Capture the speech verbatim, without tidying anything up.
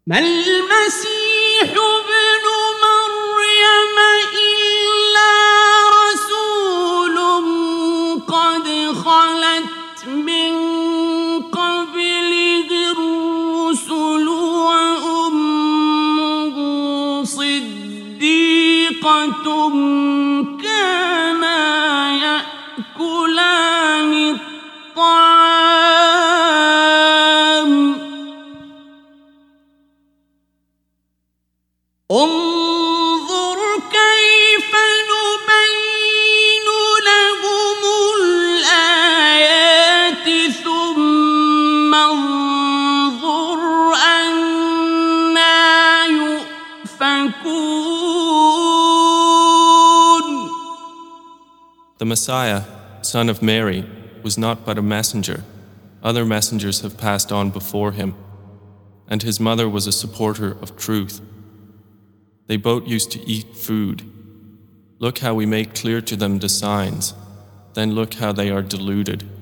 ما المسيح ابن مريم إلا رسول قد خلت من قبله الرسل وأمه صديقة كانا يأكلان الطعام انظر كيف نبين لهم الآيات ثم انظر أنى يؤفكون. The Messiah, son of Mary, was not but a messenger. Other messengers have passed on before him, and his mother was a supporter of truth. They both used to eat food. Look how we make clear to them the signs, then look how they are deluded.